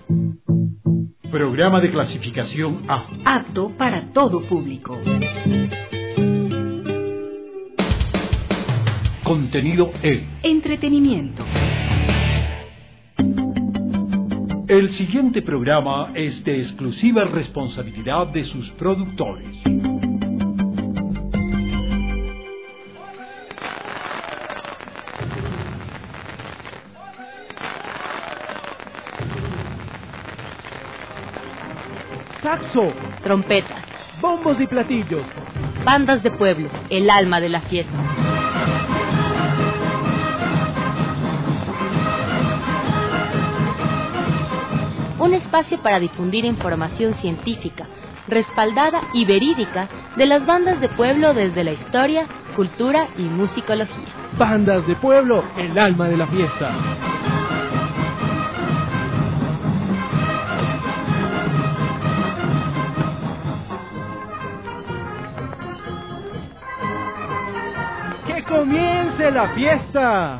Programa de clasificación A. Apto para todo público. Contenido E. Entretenimiento. El siguiente programa es de exclusiva responsabilidad de sus productores. Saxo, trompetas, bombos y platillos. Bandas de pueblo, el alma de la fiesta. Un espacio para difundir información científica, respaldada y verídica de las bandas de pueblo desde la historia, cultura y musicología. Bandas de pueblo, el alma de la fiesta. ¡Que comience la fiesta!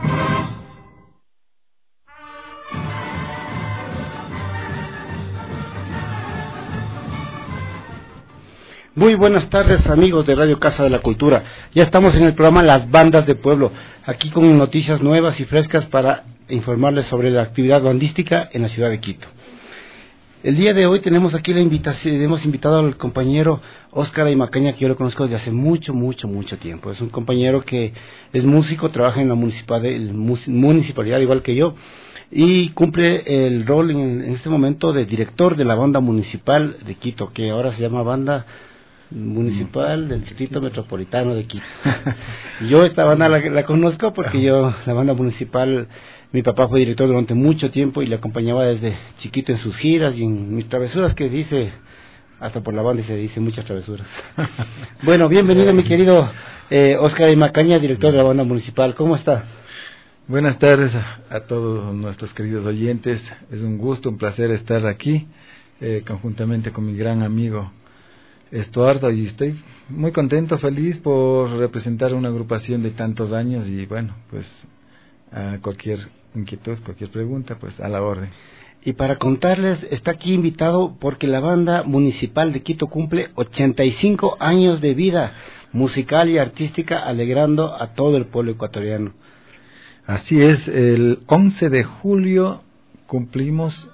Muy buenas tardes, amigos de Radio Casa de la Cultura. Ya estamos en el programa Las Bandas de Pueblo, aquí con noticias nuevas y frescas para informarles sobre la actividad bandística en la ciudad de Quito. El día de hoy tenemos aquí la invitación, hemos invitado al compañero Óscar Aymacaña, que yo lo conozco desde hace mucho tiempo. Es un compañero que es músico, trabaja en la municipalidad igual que yo, y cumple el rol en este momento de director de la banda municipal de Quito, que ahora se llama Banda Municipal del Distrito Metropolitano de Quito. Yo esta banda la conozco porque la banda municipal, mi papá fue director durante mucho tiempo y le acompañaba desde chiquito en sus giras y en mis travesuras, que dice, hasta por la banda se dice muchas travesuras. Bueno, bienvenido mi querido Óscar Aymacaña, director de la banda municipal. ¿Cómo está? Buenas tardes a todos nuestros queridos oyentes. Es un gusto, un placer estar aquí conjuntamente con mi gran amigo Estuardo, y estoy muy contento, feliz por representar una agrupación de tantos años y bueno, pues a cualquier inquietud, cualquier pregunta, pues a la orden. Y para contarles, está aquí invitado porque la banda municipal de Quito cumple 85 años de vida musical y artística, alegrando a todo el pueblo ecuatoriano. Así es, el 11 de julio cumplimos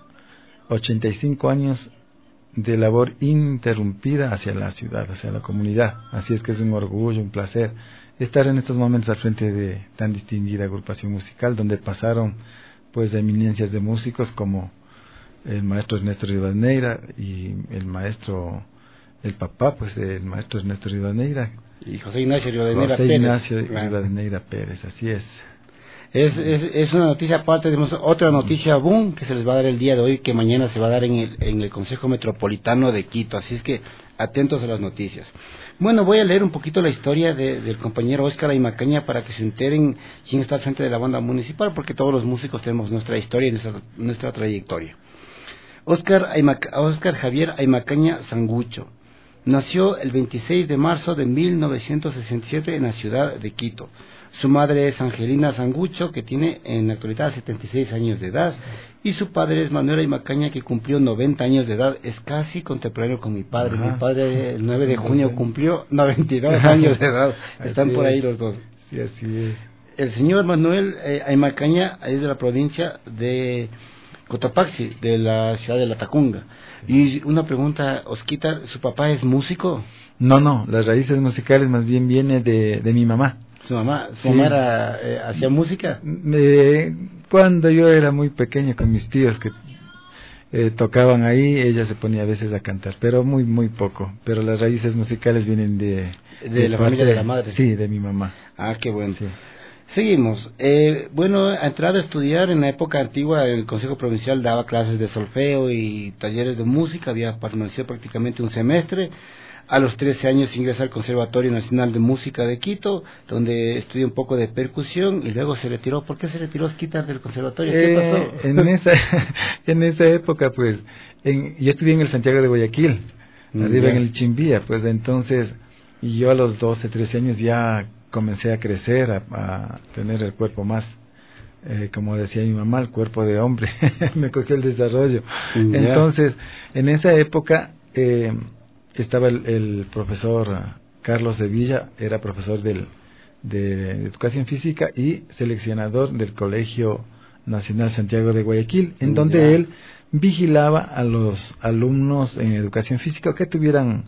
85 años de labor ininterrumpida hacia la ciudad, hacia la comunidad. Así es que es un orgullo, un placer estar en estos momentos al frente de tan distinguida agrupación musical, donde pasaron pues eminencias de músicos como el maestro Ernesto Rivadeneira y el papá, pues el maestro Ernesto Rivadeneira y José Ignacio Rivadeneira Rivadeneira Pérez, así es. Es una noticia aparte, tenemos otra noticia boom que se les va a dar el día de hoy, que mañana se va a dar en el Consejo Metropolitano de Quito, así es que atentos a las noticias. Bueno, voy a leer un poquito la historia del compañero Óscar Aymacaña para que se enteren quién está al frente de la banda municipal, porque todos los músicos tenemos nuestra historia y nuestra trayectoria. Óscar Javier Aymacaña Sangucho nació el 26 de marzo de 1967 en la ciudad de Quito. Su madre es Angelina Sangucho, que tiene en la actualidad 76 años de edad, y su padre es Manuel Aymacaña, que cumplió 90 años de edad. Es casi contemporáneo con mi padre. Ajá. Mi padre el 9 de junio cumplió 92 años de edad. Están por ahí los dos. Sí, así es. El señor Manuel Aymacaña es de la provincia de Cotopaxi, de la ciudad de La Tacunga. Y una pregunta, Osquita, ¿su papá es músico? No, las raíces musicales más bien viene de mi mamá. ¿Su mamá era, hacía música? Cuando yo era muy pequeño, con mis tíos que tocaban ahí, ella se ponía a veces a cantar, pero muy poco. Pero las raíces musicales vienen de la familia de la madre. Sí, de mi mamá. Ah, qué bueno. Sí. Seguimos. Bueno, ha entrado a estudiar en la época antigua. El Consejo Provincial daba clases de solfeo y talleres de música. Había permanecido prácticamente un semestre. A los 13 años ingresa al Conservatorio Nacional de Música de Quito, donde estudia un poco de percusión y luego se retiró. ¿Por qué se retiró Osquita del conservatorio? ¿Qué pasó? En esa época, pues, yo estudié en el Santiago de Guayaquil, arriba en el Chimbía, pues entonces, y yo a los 12, 13 años ya comencé a crecer, a tener el cuerpo más como decía mi mamá, el cuerpo de hombre, me cogió el desarrollo. Entonces, en esa época estaba el profesor Carlos de Villa, era profesor de Educación Física y seleccionador del Colegio Nacional Santiago de Guayaquil, en donde él vigilaba a los alumnos en Educación Física que tuvieran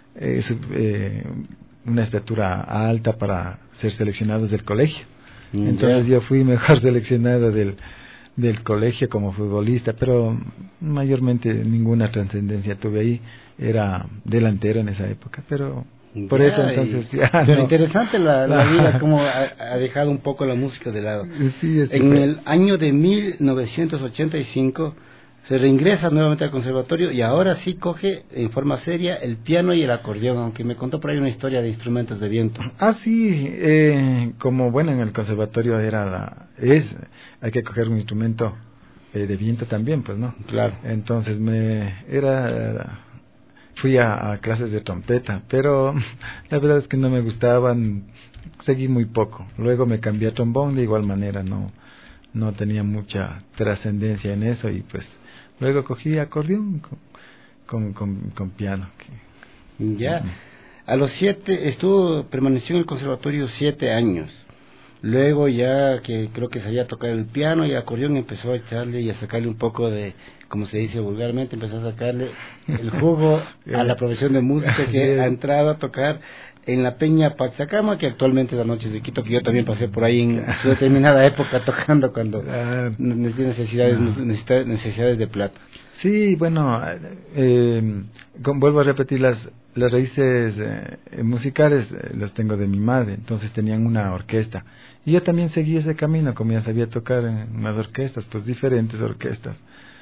una estatura alta para ser seleccionados del colegio. Entonces yo fui mejor seleccionado del colegio como futbolista, pero mayormente ninguna trascendencia tuve ahí. Era delantero en esa época, pero por eso entonces ya pero no. interesante la vida, como ha dejado un poco la música de lado. Sí, en el año de 1985 se reingresa nuevamente al conservatorio y ahora sí coge en forma seria el piano y el acordeón, aunque me contó por ahí una historia de instrumentos de viento. Como bueno, en el conservatorio hay que coger un instrumento de viento también, pues, ¿no? Claro. Entonces fui a clases de trompeta, pero la verdad es que no me gustaban, seguí muy poco. Luego me cambié a trombón, de igual manera no tenía mucha trascendencia en eso, y pues luego cogí acordeón con piano. Ya, a los 7 permaneció en el conservatorio 7 años. Luego ya que creo que sabía tocar el piano y el acordeón, empezó a echarle y a sacarle un poco de, como se dice vulgarmente, empezó a sacarle el jugo a la profesión de música, que ha entrado a tocar en la Peña Pachacama, que actualmente es la Noche de Quito, que yo también pasé por ahí en determinada época tocando cuando necesidades de plata. Sí, bueno, vuelvo a repetir, las raíces musicales las tengo de mi madre, entonces tenían una orquesta. Y yo también seguí ese camino, como ya sabía tocar en unas orquestas, pues diferentes orquestas,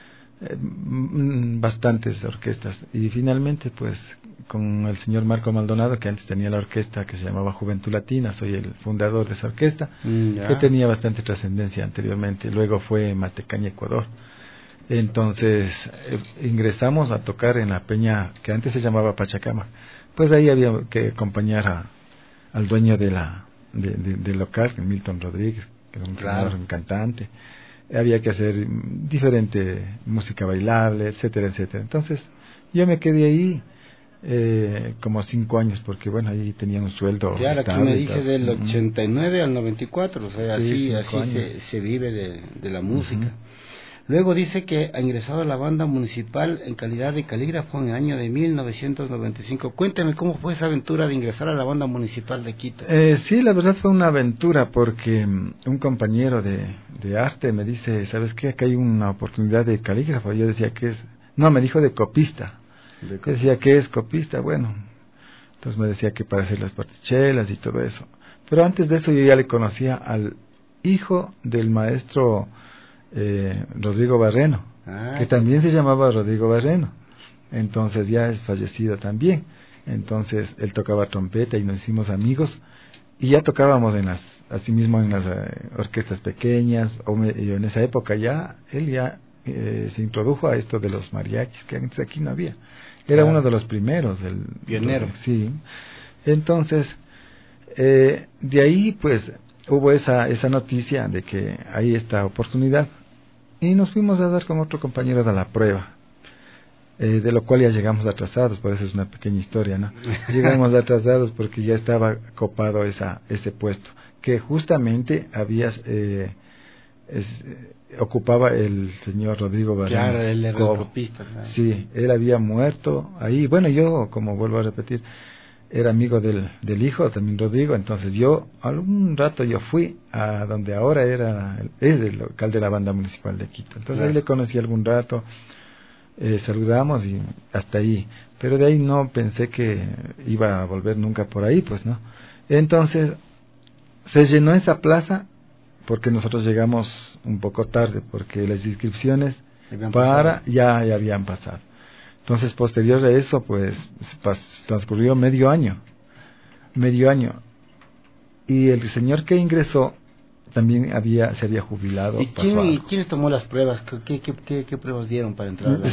bastantes orquestas. Y finalmente, pues, con el señor Marco Maldonado, que antes tenía la orquesta que se llamaba Juventud Latina, soy el fundador de esa orquesta, que tenía bastante trascendencia anteriormente. Luego fue Matecaña, Ecuador. Entonces ingresamos a tocar en la peña que antes se llamaba Pachacama. Pues ahí había que acompañar al dueño del local, Milton Rodríguez, que era un cantante. Había que hacer diferente música bailable, etcétera, etcétera. Entonces yo me quedé ahí como 5 años, porque bueno, ahí tenía un sueldo estable. Claro, aquí me dice del 89 al 94, o sea, sí, así se vive de la música. Luego dice que ha ingresado a la banda municipal en calidad de calígrafo en el año de 1995. Cuénteme cómo fue esa aventura de ingresar a la banda municipal de Quito. Sí, la verdad fue una aventura, porque un compañero de arte me dice, ¿sabes qué? Acá hay una oportunidad de calígrafo. Yo decía, ¿qué es? No, me dijo de copista. Decía, ¿qué es copista? Bueno, entonces me decía que para hacer las partichelas y todo eso. Pero antes de eso yo ya le conocía al hijo del maestro Rodrigo Barreno, que también se llamaba Rodrigo Barreno. Entonces ya es fallecido también. Entonces él tocaba trompeta y nos hicimos amigos, y ya tocábamos asimismo en las orquestas pequeñas, y en esa época él se introdujo a esto de los mariachis, que antes aquí no había. Era uno de los primeros, el pionero. Sí. Entonces de ahí pues hubo esa noticia de que hay esta oportunidad, y nos fuimos a dar con otro compañero de la prueba, de lo cual ya llegamos atrasados. Por eso es una pequeña historia, ¿no? Llegamos atrasados porque ya estaba copado ese puesto, que justamente ocupaba el señor Rodrigo Barreno. Claro, él era el copista. Claro. Sí, él había muerto ahí. Bueno, yo, como vuelvo a repetir, era amigo del hijo, también Rodrigo. Entonces yo, algún rato yo fui a donde ahora es el local de la banda municipal de Quito. Entonces ahí le conocí algún rato, saludamos y hasta ahí. Pero de ahí no pensé que iba a volver nunca por ahí, pues no. Entonces se llenó esa plaza, porque nosotros llegamos un poco tarde, porque las inscripciones ya habían pasado. Entonces, posterior a eso, pues, transcurrió medio año. Y el señor que ingresó también se había jubilado. ¿Y quiénes tomó las pruebas? ¿Qué pruebas dieron para entrar a la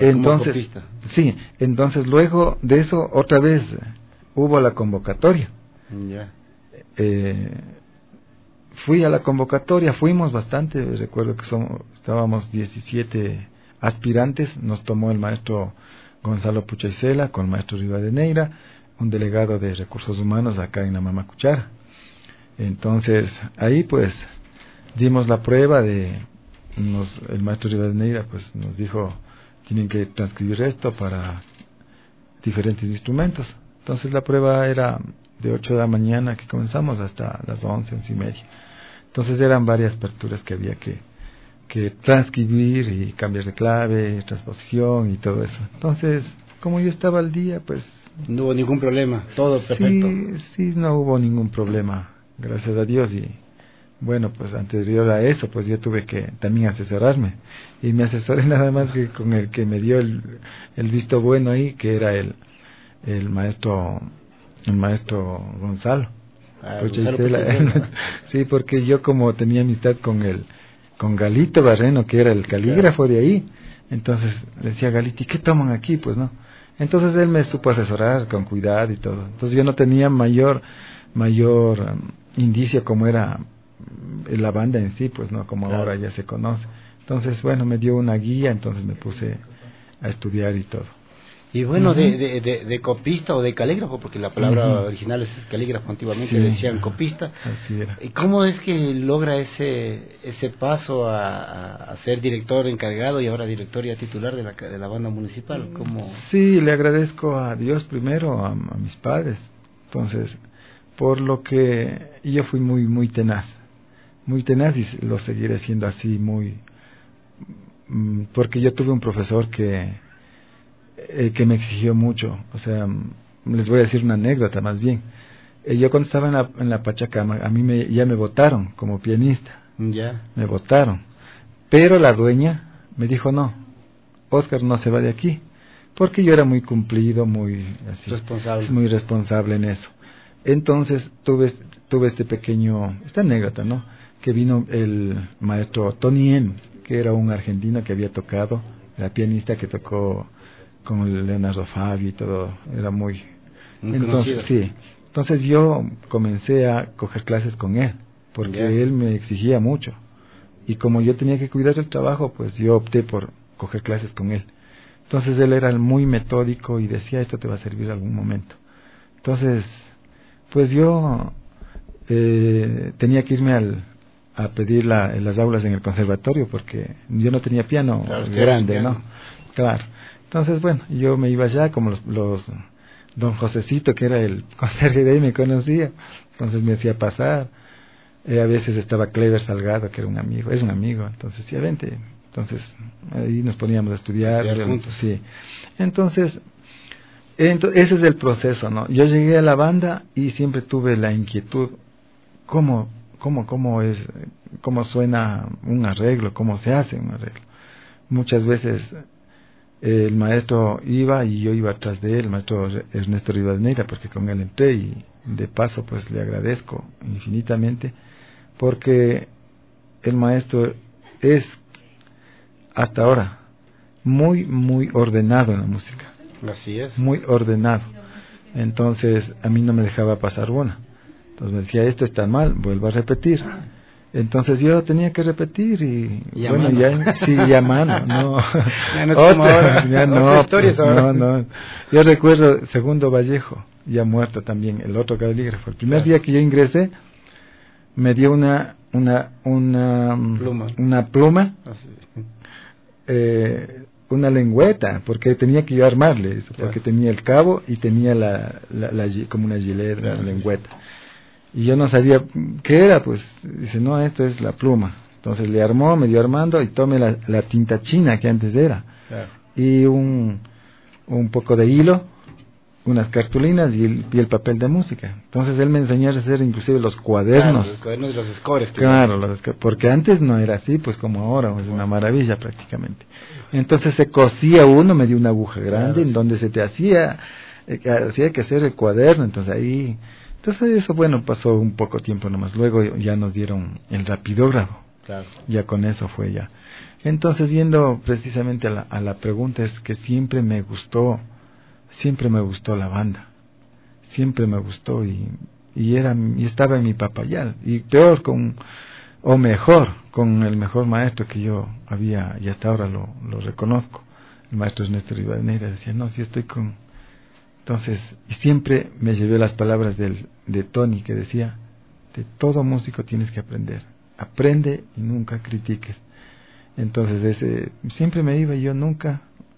entonces luego de eso, otra vez hubo la convocatoria. Ya. fui a la convocatoria, fuimos bastante, recuerdo que estábamos 17 aspirantes, nos tomó el maestro Gonzalo Puchaycela con el maestro Rivadeneira, un delegado de recursos humanos acá en la Mama Cuchara. Entonces ahí pues dimos la prueba el maestro Rivadeneira pues nos dijo, tienen que transcribir esto para diferentes instrumentos. Entonces la prueba era de 8 de la mañana que comenzamos hasta las 11:30. Entonces eran varias aperturas que había que transcribir y cambiar de clave, transposición y todo eso. Entonces, como yo estaba al día, pues... No hubo ningún problema, todo perfecto. Sí, no hubo ningún problema, gracias a Dios. Y bueno, pues anterior a eso, pues yo tuve que también asesorarme. Y me asesoré nada más que con el que me dio el visto bueno ahí, que era el maestro Gonzalo. Sí, porque yo como tenía amistad con Galito Barreno, que era el calígrafo de ahí, entonces le decía a Galito, ¿y qué toman aquí? Pues no. Entonces él me supo asesorar con cuidado y todo. Entonces yo no tenía mayor indicio como era la banda en sí, pues no, como ahora ya se conoce. Entonces, bueno, me dio una guía, entonces me puse a estudiar y todo. Y bueno, de copista o de calígrafo, porque la palabra original es calígrafo, antiguamente decían copista. Así era. ¿Y cómo es que logra ese paso a ser director encargado y ahora director ya titular de la banda municipal? ¿Cómo? Sí, le agradezco a Dios primero, a mis padres. Entonces, por lo que yo fui muy tenaz y lo seguiré siendo así, porque yo tuve un profesor que me exigió mucho. O sea, les voy a decir una anécdota más bien. Yo cuando estaba en la Pachacama, a mí ya me votaron como pianista. Ya. Me votaron. Pero la dueña me dijo, no, Óscar no se va de aquí. Porque yo era muy cumplido, muy responsable en eso. Entonces tuve esta anécdota, ¿no? Que vino el maestro Tony M, que era un argentino que había tocado, era pianista que tocó con Leonardo Fabio y todo, era muy entonces conocido. Sí, entonces yo comencé a coger clases con él, porque él me exigía mucho, y como yo tenía que cuidar el trabajo, pues yo opté por coger clases con él. Entonces él era muy metódico y decía, esto te va a servir algún momento. Entonces, pues yo tenía que irme a pedir las aulas en el conservatorio, porque yo no tenía piano grande, ¿no? Claro. Entonces, bueno, yo me iba allá, como los don Josecito, que era el conserje de ahí, me conocía, entonces me hacía pasar. A veces estaba Clever Salgado, que era es un amigo, entonces sí, vente. Entonces ahí nos poníamos a estudiar. Sí. Entonces ese es el proceso, ¿no? Yo llegué a la banda y siempre tuve la inquietud, cómo suena un arreglo, cómo se hace un arreglo. Muchas veces el maestro iba y yo iba atrás de él, el maestro Ernesto Rivadeneira, porque con él entré, y de paso pues le agradezco infinitamente, porque el maestro es hasta ahora muy ordenado en la música. Así es. Muy ordenado. Entonces a mí no me dejaba pasar una. Entonces me decía, esto está mal, vuelvo a repetir. Entonces yo tenía que repetir y bueno, ya mano, no. Ya no como ahora. Ya no. Yo recuerdo Segundo Vallejo, ya muerto también, el otro calígrafo. El primer día que yo ingresé, me dio una pluma, una lengüeta, porque tenía que yo armarle eso, porque tenía el cabo y tenía como una gilet, la lengüeta. Y yo no sabía qué era, pues dice, no, esto es la pluma. Entonces le armó, me dio armando y tomé la tinta china que antes era. Claro. Y un poco de hilo, unas cartulinas y el papel de música. Entonces él me enseñó a hacer inclusive los cuadernos. Claro, los cuadernos de los scores. Claro, porque antes no era así, pues como ahora, es una maravilla prácticamente. Entonces se cosía uno, me dio una aguja grande en donde se te hacía que hacer el cuaderno, entonces ahí... Entonces eso, bueno, pasó un poco tiempo nomás. Luego ya nos dieron el rapidógrafo. Claro. Ya con eso fue ya. Entonces, yendo precisamente a la pregunta, es que siempre me gustó la banda. Siempre me gustó y y estaba en mi papayal, y peor o mejor, con el mejor maestro que yo había, y hasta ahora lo reconozco, el maestro Ernesto Rivadeneira. Decía, no, si estoy con... Entonces, y siempre me llevé las palabras de Tony, que decía, de todo músico tienes que aprender, aprende y nunca critiques. Entonces siempre me iba, y yo nunca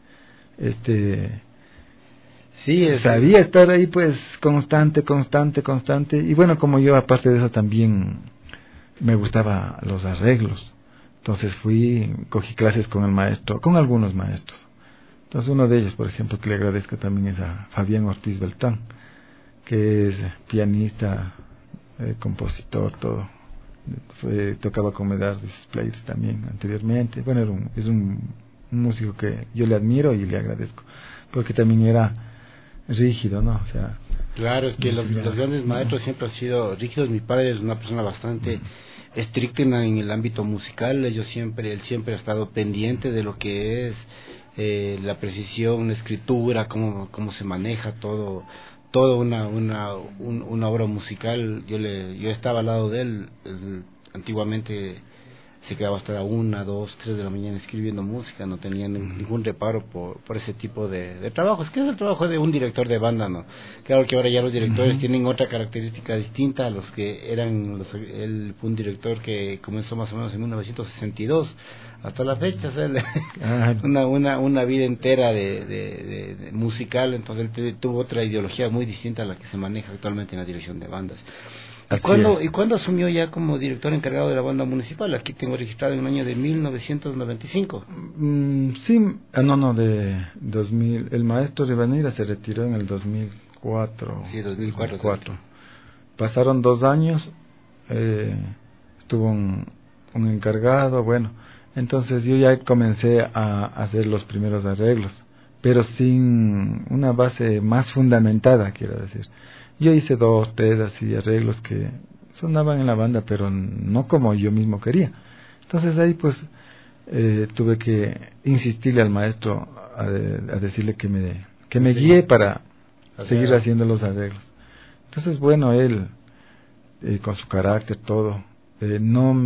sabía estar ahí, pues constante, y bueno, como yo aparte de eso también me gustaba los arreglos, entonces cogí clases con algunos maestros. Entonces uno de ellos, por ejemplo, que le agradezco también, es a Fabián Ortiz Beltrán, que es pianista, compositor, todo. Tocaba con Medardis Players también anteriormente. Bueno, es un músico que yo le admiro y le agradezco, porque también era rígido, ¿no? O sea, claro, es que los grandes maestros siempre han sido rígidos. Mi padre es una persona bastante estricta en el ámbito musical. Él siempre ha estado pendiente de lo que es la precisión, la escritura, cómo se maneja todo una obra musical. Yo estaba al lado de él. Antiguamente se quedaba hasta la 1, 2, 3 de la mañana escribiendo música, no tenía ningún reparo por ese tipo de trabajos, que es el trabajo de un director de banda, ¿no? Claro que ahora ya los directores tienen otra característica distinta a los que eran él fue un director que comenzó más o menos en 1962 hasta la fecha, o sea, una vida entera de musical. Entonces él tuvo otra ideología muy distinta a la que se maneja actualmente en la dirección de bandas. ¿Y cuándo asumió ya como director encargado de la banda municipal? Aquí tengo registrado en el año de 1995. De 2000. El maestro Rivadeneira se retiró en el 2004. Sí, 2004. Pasaron 2 años, estuvo un encargado, bueno, entonces yo ya comencé a hacer los primeros arreglos, pero sin una base más fundamentada, quiero decir. Yo hice 2, 3 así arreglos que sonaban en la banda, pero no como yo mismo quería. Entonces ahí pues tuve que insistirle al maestro a decirle que me guíe para seguir haciendo los arreglos. Entonces bueno, él con su carácter todo, no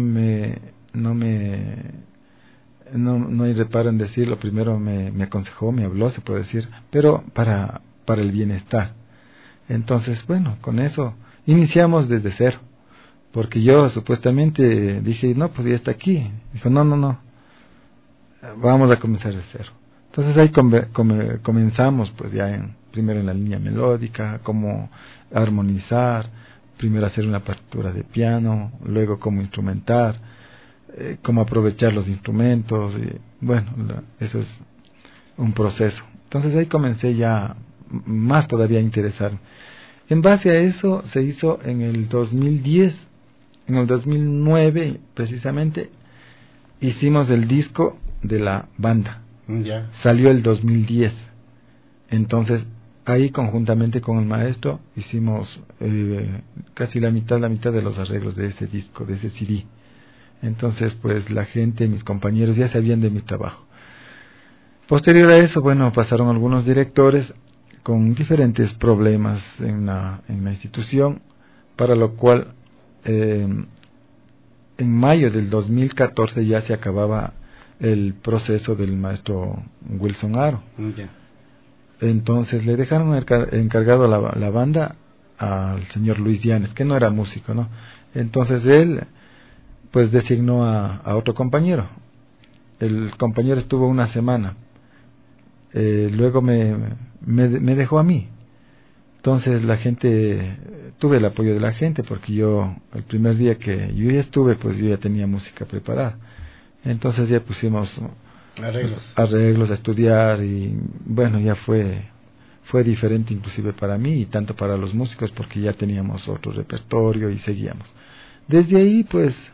hay reparo en decirlo. Primero me aconsejó, me habló, se puede decir, pero para el bienestar. Entonces, bueno, con eso iniciamos desde cero, porque yo supuestamente dije, no, pues ya está aquí. Dijo, no, vamos a comenzar de cero. Entonces ahí comenzamos, pues ya primero en la línea melódica, cómo armonizar, primero hacer una partitura de piano, luego cómo instrumentar, cómo aprovechar los instrumentos, y bueno, eso es un proceso. Entonces ahí comencé ya más todavía a interesar. En base a eso se hizo en el 2010, en el 2009 precisamente, hicimos el disco de la banda. Salió el 2010. Entonces ahí conjuntamente con el maestro hicimos casi la mitad de los arreglos de ese disco, de ese CD. Entonces pues la gente, mis compañeros ya sabían de mi trabajo. Posterior a eso, bueno, pasaron algunos directores con diferentes problemas en la institución, para lo cual en mayo del 2014 ya se acababa el proceso del maestro Wilson Aro. Entonces le dejaron encargado la banda al señor Luis Llanes, que no era músico, ¿no? Entonces él pues designó a otro compañero. El compañero estuvo una semana. Luego me dejó a mí. Entonces la gente, tuve el apoyo de la gente, porque yo el primer día que yo ya estuve, pues yo ya tenía música preparada. Entonces ya pusimos arreglos a estudiar, y bueno, ya fue diferente inclusive para mí y tanto para los músicos, porque ya teníamos otro repertorio y seguíamos. Desde ahí pues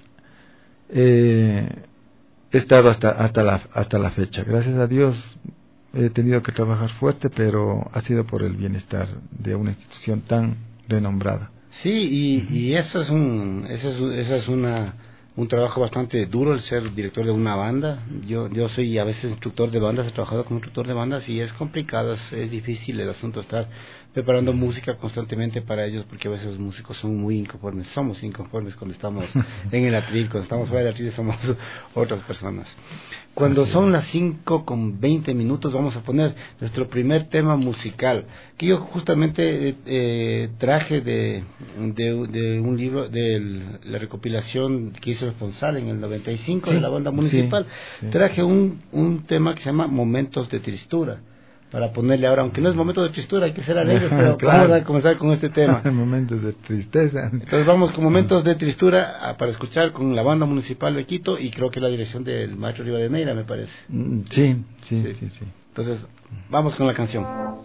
he estado hasta la fecha. Gracias a Dios he tenido que trabajar fuerte, pero ha sido por el bienestar de una institución tan renombrada. Sí, y eso es una un trabajo bastante duro el ser director de una banda. Yo soy a veces instructor de bandas, he trabajado como instructor de bandas y es complicado, es difícil el asunto estar preparando música constantemente para ellos, porque a veces los músicos son muy inconformes, somos inconformes cuando estamos en el atril, cuando estamos fuera del atril somos otras personas. Cuando son las 5:20, vamos a poner nuestro primer tema musical, que yo justamente traje de un libro, de la recopilación que hizo el Fonsal en el 95 de la banda municipal. Traje un tema que se llama Momentos de Tristura, para ponerle ahora, aunque no es momento de tristura, hay que ser alegres, pero vamos a comenzar con este tema. Momentos de tristeza. Entonces vamos con Momentos de Tristura para escuchar con la banda municipal de Quito, y creo que la dirección del maestro Rivadeneira, me parece. Sí. Entonces, vamos con la canción.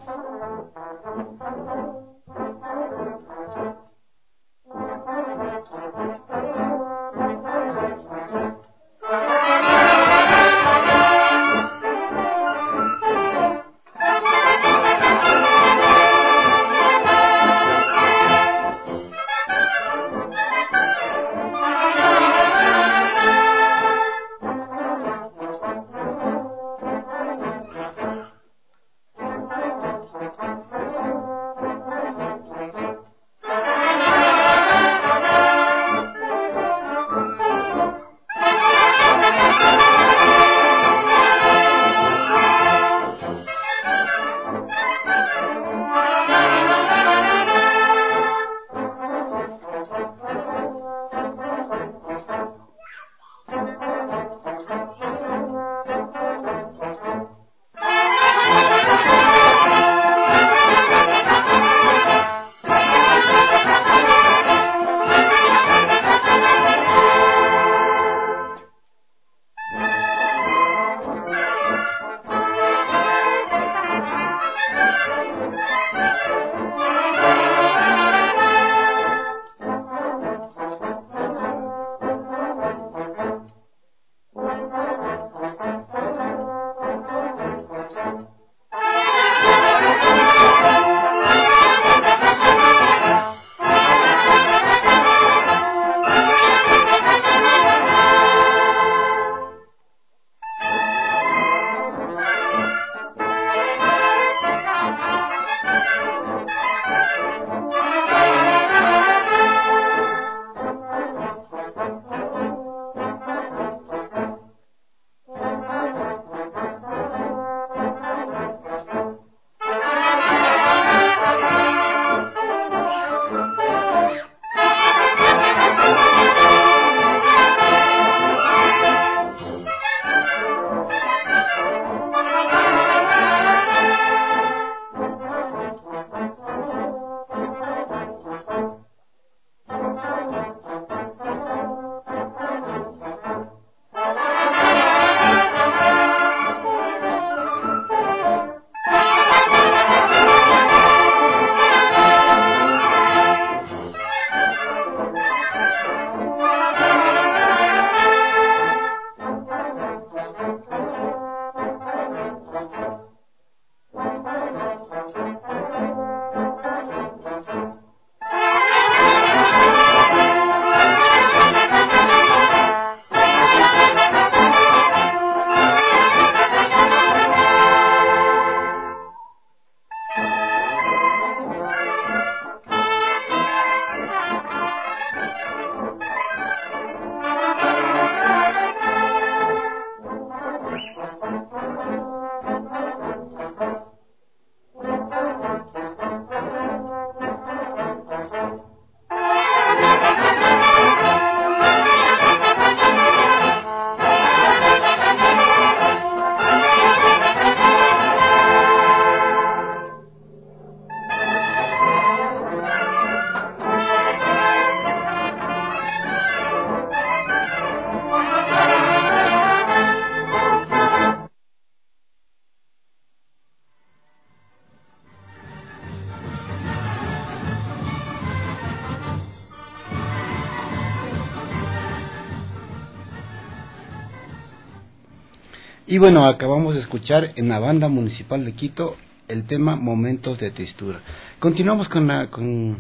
Y bueno, acabamos de escuchar en la banda municipal de Quito el tema Momentos de Tristura. Continuamos con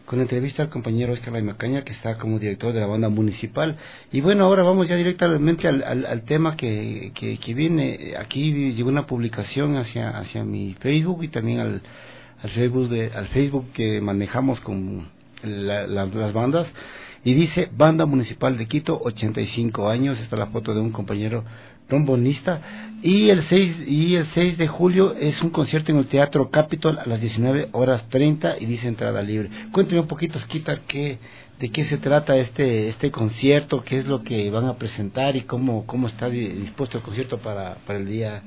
con la entrevista al compañero Oscar Laimacaña, que está como director de la banda municipal. Y bueno, ahora vamos ya directamente al tema que viene. Aquí llegó una publicación hacia mi Facebook y también al Facebook que manejamos con las bandas, y dice Banda Municipal de Quito, 85 años. Está la foto de un compañero trombonista, y el 6 de julio es un concierto en el Teatro Capitol a las 19:30 y dice entrada libre. Cuénteme un poquito, Osquita, de qué se trata este concierto, qué es lo que van a presentar y cómo está dispuesto el concierto para el día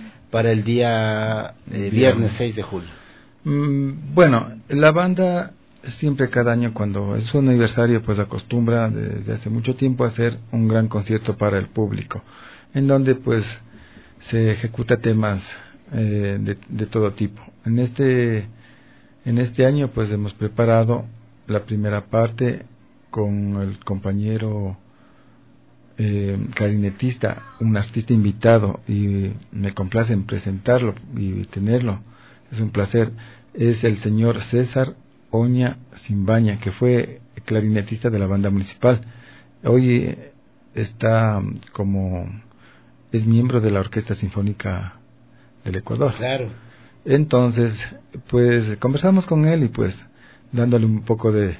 viernes 6 de julio. Bueno, la banda siempre cada año cuando es su aniversario pues acostumbra desde hace mucho tiempo a hacer un gran concierto para el público, en donde pues se ejecuta temas de todo tipo. En este año pues hemos preparado la primera parte con el compañero clarinetista, un artista invitado, y me complace en presentarlo y tenerlo, es un placer. Es el señor César Oña Simbaña, que fue clarinetista de la banda municipal. Hoy está es miembro de la Orquesta Sinfónica del Ecuador. Claro. Entonces, pues conversamos con él y pues dándole un poco de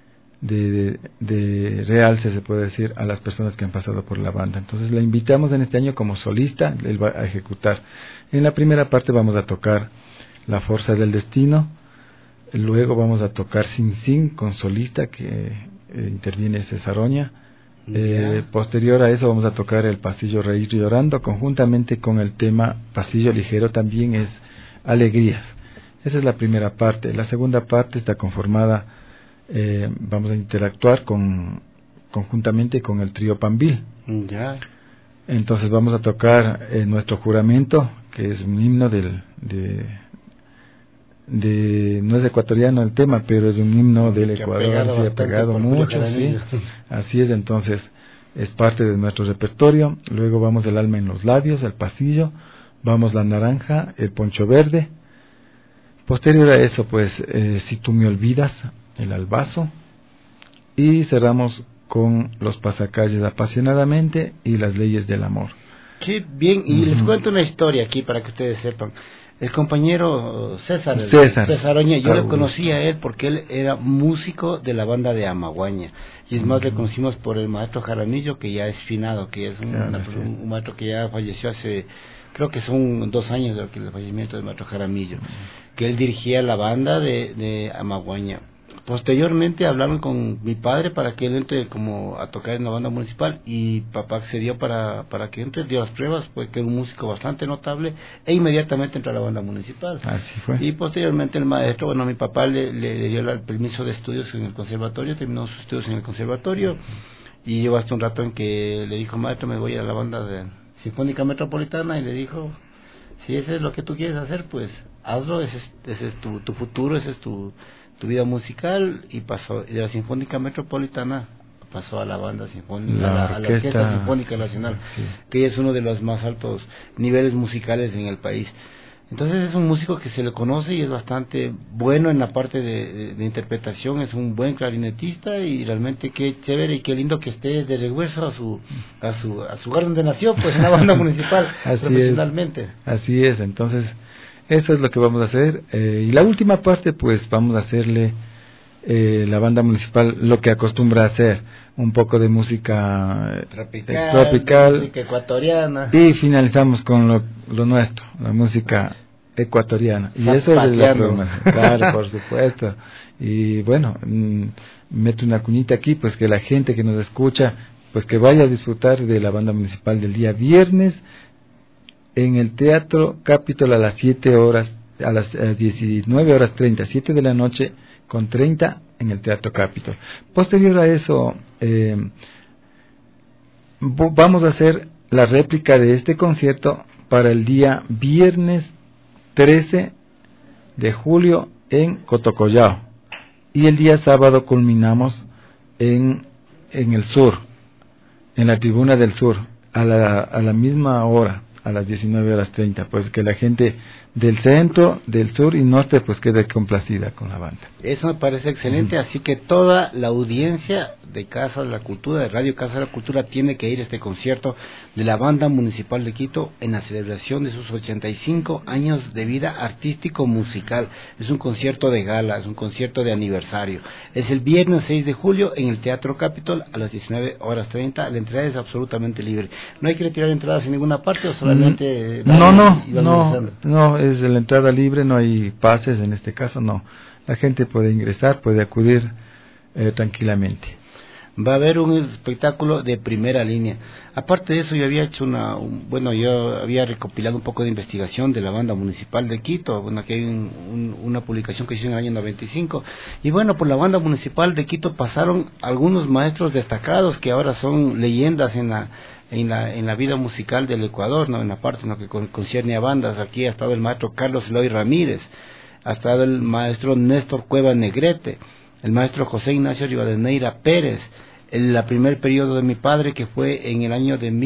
realce, se puede decir, a las personas que han pasado por la banda. Entonces la invitamos en este año como solista, él va a ejecutar. En la primera parte vamos a tocar La Fuerza del Destino. Luego vamos a tocar Sin Sin con solista, que interviene César Oña. Posterior a eso vamos a tocar el Pasillo Reír Llorando, conjuntamente con el tema Pasillo Ligero, también es Alegrías. Esa es la primera parte. La segunda parte está conformada, vamos a interactuar conjuntamente con el trío Pambil. Ya. Entonces vamos a tocar Nuestro Juramento, que es un himno no es ecuatoriano el tema, pero es un himno del Ecuador, se ha pegado mucho, sí. Así es, entonces es parte de nuestro repertorio. Luego vamos El Alma en los Labios, El Pasillo, vamos La Naranja, El Poncho Verde. Posterior a eso, pues, Si tú me olvidas, El Albazo, y cerramos con Los Pasacalles Apasionadamente y Las Leyes del Amor. Qué bien, y les cuento una historia aquí para que ustedes sepan. El compañero César Oña, yo le conocí a él porque él era músico de la banda de Amaguaña, y es más, le conocimos por el maestro Jaramillo, que ya es finado, que es un maestro que ya falleció hace, creo que son 2 años del fallecimiento del maestro Jaramillo, que él dirigía la banda de Amaguaña. Posteriormente hablaron con mi padre para que él entre como a tocar en la banda municipal, y papá accedió para que entre, dio las pruebas, porque era un músico bastante notable, e inmediatamente entró a la banda municipal. Así fue. Y posteriormente el maestro, mi papá le dio el permiso de estudios en el conservatorio, terminó sus estudios en el conservatorio, y llegó hasta un rato en que le dijo: maestro, me voy a la banda de Sinfónica Metropolitana, y le dijo: si ese es lo que tú quieres hacer, pues hazlo, ese es tu futuro, ese es tu vida musical. Y pasó de la Sinfónica Metropolitana, pasó a la banda sinfónica, a la Orquesta Sinfónica Nacional, sí, que es uno de los más altos niveles musicales en el país. Entonces es un músico que se le conoce y es bastante bueno en la parte de interpretación, es un buen clarinetista, y realmente qué chévere y qué lindo que esté de regreso a su lugar donde nació, pues en la banda municipal. Profesionalmente. Así es, entonces eso es lo que vamos a hacer, y la última parte pues vamos a hacerle la banda municipal lo que acostumbra a hacer, un poco de música tropical, música ecuatoriana, y finalizamos con lo nuestro, la música ecuatoriana. Y eso es la programación, claro, por supuesto. Y bueno, meto una cuñita aquí, pues que la gente que nos escucha, pues que vaya a disfrutar de la banda municipal del día viernes en el Teatro Capitol a las 7 horas, a las 19:30, 7 de la noche con 30 en el Teatro Capitol. Posterior a eso, vamos a hacer la réplica de este concierto para el día viernes 13 de julio en Cotocollao, y el día sábado culminamos en el sur, en la Tribuna del Sur, a la misma hora, a las 19:30, pues que la gente del centro, del sur y norte pues quede complacida con la banda. Eso me parece excelente, así que toda la audiencia de Casa de la Cultura, de Radio Casa de la Cultura, tiene que ir a este concierto de la Banda Municipal de Quito en la celebración de sus 85 años de vida artístico-musical. Es un concierto de gala, es un concierto de aniversario. Es el viernes 6 de julio en el Teatro Capitol a las 19:30. La entrada es absolutamente libre. ¿No hay que retirar entradas en ninguna parte o solamente...? No, es la entrada libre, no hay pases en este caso, no. La gente puede ingresar, puede acudir tranquilamente. Va a haber un espectáculo de primera línea. Aparte de eso, yo había hecho yo había recopilado un poco de investigación de la Banda Municipal de Quito. Bueno, aquí hay una publicación que hice en el año 95. Y bueno, por la Banda Municipal de Quito pasaron algunos maestros destacados que ahora son leyendas en la vida musical del Ecuador, ¿no? En la parte en lo que concierne a bandas. Aquí ha estado el maestro Carlos Eloy Ramírez, ha estado el maestro Néstor Cueva Negrete, el maestro José Ignacio Rivadeneira Pérez, el primer periodo de mi padre, que fue en el año de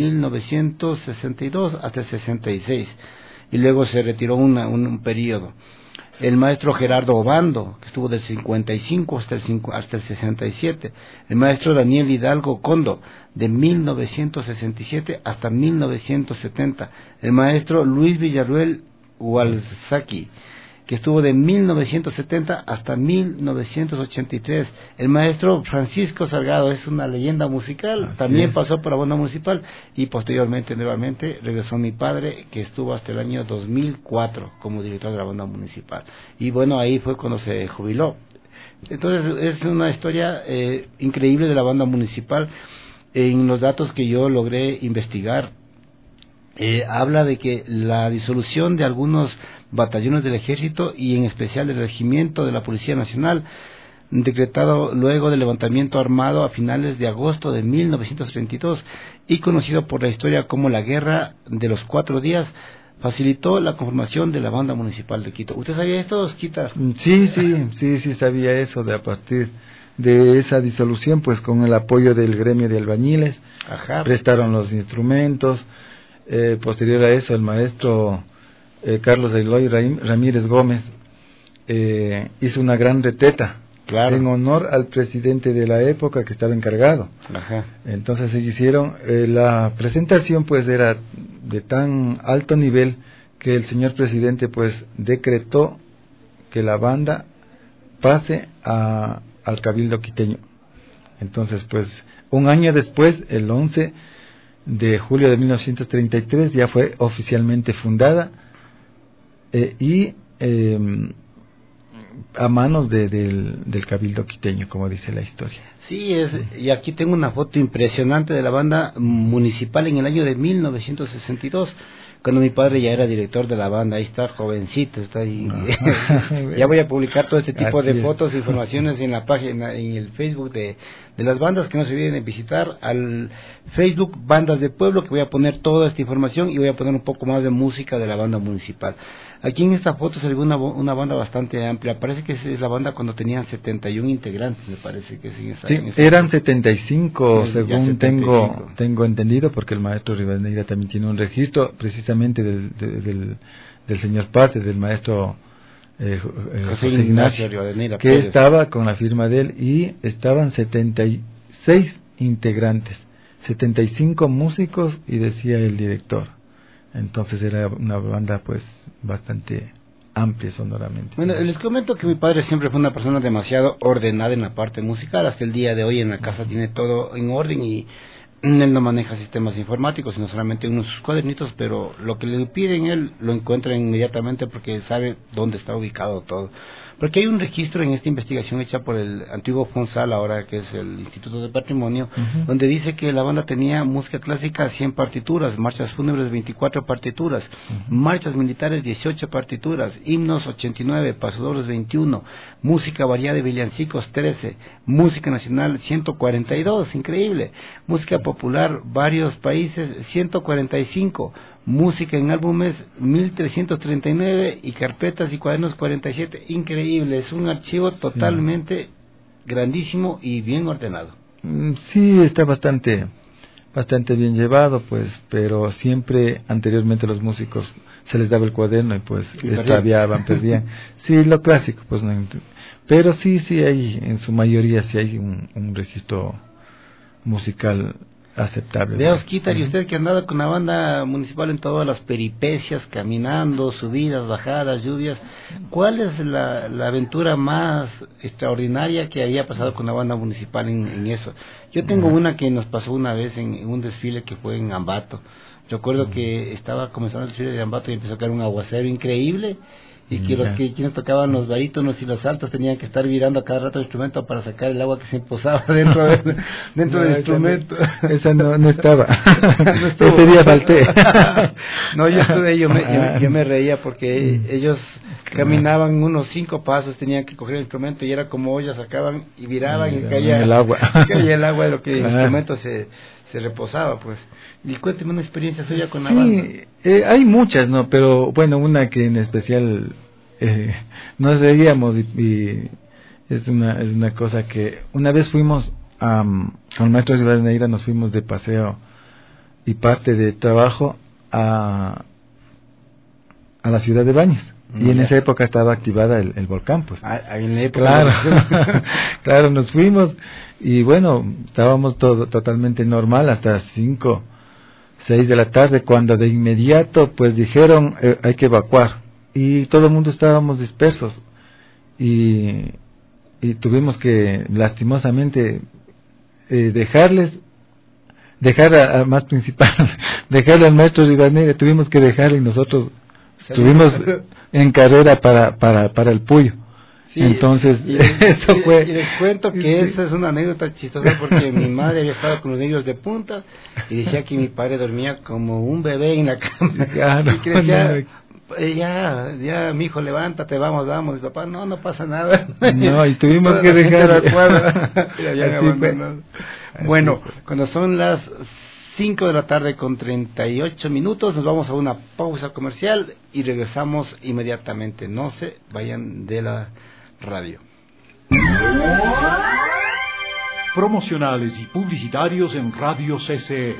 1962 hasta el 66, y luego se retiró un periodo. El maestro Gerardo Obando, que estuvo del 55 hasta el 67. El maestro Daniel Hidalgo Condo, de 1967 hasta 1970. El maestro Luis Villarruel Hualzaqui, que estuvo de 1970 hasta 1983. El maestro Francisco Salgado es una leyenda musical, también pasó por la Banda Municipal, y posteriormente nuevamente regresó mi padre, que estuvo hasta el año 2004 como director de la Banda Municipal, y bueno, ahí fue cuando se jubiló. Entonces es una historia increíble de la Banda Municipal. En los datos que yo logré investigar, habla de que la disolución de algunos batallones del ejército y en especial del regimiento de la Policía Nacional, decretado luego del levantamiento armado a finales de agosto de 1932 y conocido por la historia como la Guerra de los 4 días, facilitó la conformación de la Banda Municipal de Quito. ¿Usted sabía esto, Osquita? Sí, sabía eso, de a partir de esa disolución, pues con el apoyo del gremio de albañiles. Ajá. Prestaron los instrumentos. Posterior a eso, el maestro Carlos Eloy Ramírez Gómez hizo una gran reteta, claro, en honor al presidente de la época que estaba encargado. Ajá. Entonces se hicieron, la presentación pues era de tan alto nivel que el señor presidente pues decretó que la banda pase al Cabildo Quiteño. Entonces pues un año después, el 11 de julio de 1933, ya fue oficialmente fundada y a manos del Cabildo Quiteño, como dice la historia. Sí, y aquí tengo una foto impresionante de la Banda Municipal en el año de 1962, cuando mi padre ya era director de la banda. Ahí está, jovencito, está ahí. Ya voy a publicar todo este tipo de fotos e informaciones en la página, en el Facebook de las bandas, que no se olviden de visitar al Facebook Bandas de Pueblo, que voy a poner toda esta información y voy a poner un poco más de música de la Banda Municipal. Aquí en esta foto se ve una banda bastante amplia. Parece que es la banda cuando tenían 71 integrantes, me parece que sí. Eran 75, según 75. Tengo entendido, porque el maestro Rivadeneira también tiene un registro precisamente del señor Pate, del maestro José Ignacio Rivadeneira, que Pérez, estaba con la firma de él, y estaban 76 integrantes, 75 músicos, y decía el director. Entonces era una banda pues bastante amplia sonoramente. Bueno, les comento que mi padre siempre fue una persona demasiado ordenada en la parte musical. Hasta el día de hoy en la casa tiene todo en orden, y él no maneja sistemas informáticos, sino solamente unos cuadernitos, pero lo que le piden él lo encuentra inmediatamente, porque sabe dónde está ubicado todo. Porque hay un registro en esta investigación hecha por el antiguo FONSAL, ahora que es el Instituto de Patrimonio, donde dice que la banda tenía música clásica 100 partituras, marchas fúnebres 24 partituras, marchas militares 18 partituras, himnos 89, pasodobles 21, música variada de villancicos 13, música nacional 142, increíble, música popular varios países 145, música en álbumes 1339 y carpetas y cuadernos 47, increíble. Es un archivo totalmente grandísimo y bien ordenado. Sí, está bastante bastante bien llevado, pues, pero siempre anteriormente los músicos se les daba el cuaderno y pues extraviaban, perdían. Sí, lo clásico, pues no. Pero sí hay, en su mayoría sí hay un registro musical aceptable. Vea, Osquitar, y usted que ha andado con la banda municipal en todas las peripecias, caminando, subidas, bajadas, lluvias, ¿cuál es la aventura más extraordinaria que había pasado con la banda municipal en eso? Yo tengo una que nos pasó una vez en un desfile que fue en Ambato. Recuerdo que estaba comenzando el desfile de Ambato y empezó a caer un aguacero increíble, y que quienes tocaban los barítonos y los altos tenían que estar virando a cada rato el instrumento para sacar el agua que se posaba dentro del instrumento. Esa no estaba. Ese día falté. No, yo estuve, yo me reía porque ellos caminaban unos 5 pasos, tenían que coger el instrumento y era como ellos sacaban y viraban y caía el agua. Caía el agua de lo que el instrumento se reposaba, pues. Y cuénteme una experiencia suya con la banda. Hay muchas, ¿no? Pero bueno, una que en especial nos veíamos y es una cosa que una vez fuimos con el maestro Isabel Neira, nos fuimos de paseo y parte de trabajo a la ciudad de Baños. Y en esa época estaba activada el volcán, pues. En la época. Claro, claro, nos fuimos y bueno, estábamos totalmente normal hasta 5, 6 de la tarde, cuando de inmediato pues dijeron hay que evacuar y todo el mundo estábamos dispersos y tuvimos que lastimosamente dejarle al más principal, dejarle al maestro Rivadeneira, tuvimos que dejarle y nosotros estuvimos en carrera para el Puyo. Sí, entonces eso fue. Y les cuento que esa es una anécdota chistosa porque mi madre había estado con los niños de punta y decía que mi padre dormía como un bebé en la cama. Claro, y que decía, ya, mi hijo, levántate, vamos. Mi papá, no pasa nada. No, y tuvimos que dejar. Bueno, cuando son las 5 de la tarde con 38 minutos, nos vamos a una pausa comercial y regresamos inmediatamente. No se vayan de la radio. Promocionales y publicitarios en Radio CCE.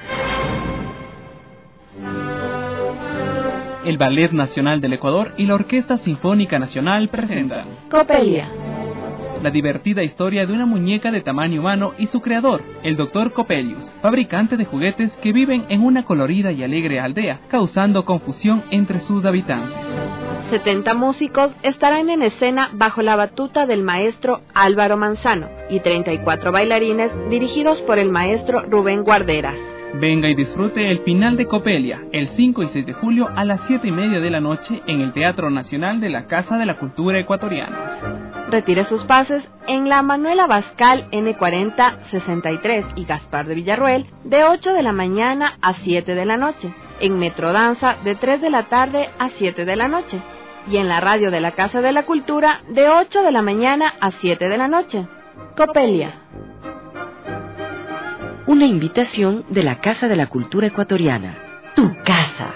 El Ballet Nacional del Ecuador y la Orquesta Sinfónica Nacional presentan Copelia, la divertida historia de una muñeca de tamaño humano y su creador, el Dr. Coppelius, fabricante de juguetes que viven en una colorida y alegre aldea, causando confusión entre sus habitantes. 70 músicos estarán en escena bajo la batuta del maestro Álvaro Manzano y 34 bailarines dirigidos por el maestro Rubén Guarderas. Venga y disfrute el final de Copelia, el 5 y 6 de julio a las 7:30 de la noche en el Teatro Nacional de la Casa de la Cultura Ecuatoriana. Retire sus pases en la Manuel Abascal N40 63 y Gaspar de Villarroel de 8 de la mañana a 7 de la noche, en Metrodanza de 3 de la tarde a 7 de la noche y en la radio de la Casa de la Cultura de 8 de la mañana a 7 de la noche. Copelia. Una invitación de la Casa de la Cultura Ecuatoriana. Tu casa.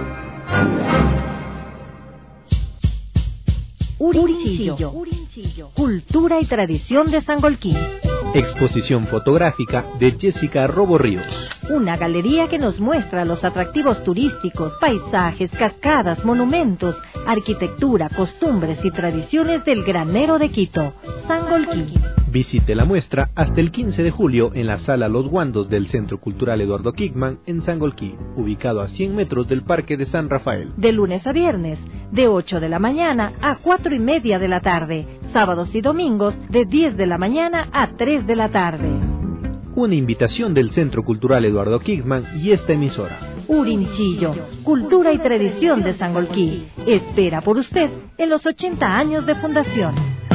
Urinchillo. Cultura y tradición de Sangolquí. Exposición fotográfica de Jessica Robo Ríos. Una galería que nos muestra los atractivos turísticos, paisajes, cascadas, monumentos, arquitectura, costumbres y tradiciones del granero de Quito, Sangolquí. Visite la muestra hasta el 15 de julio en la Sala Los Guandos del Centro Cultural Eduardo Kickman en Sangolquí, ubicado a 100 metros del Parque de San Rafael. De lunes a viernes, de 8 de la mañana a 4:30 de la tarde. Sábados y domingos, de 10 de la mañana a 3 de la tarde. Una invitación del Centro Cultural Eduardo Kickman y esta emisora. Urinchillo, cultura y tradición de Sangolquí. Espera por usted en los 80 años de fundación.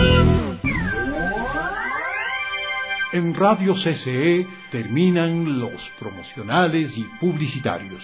En Radio CCE terminan los promocionales y publicitarios.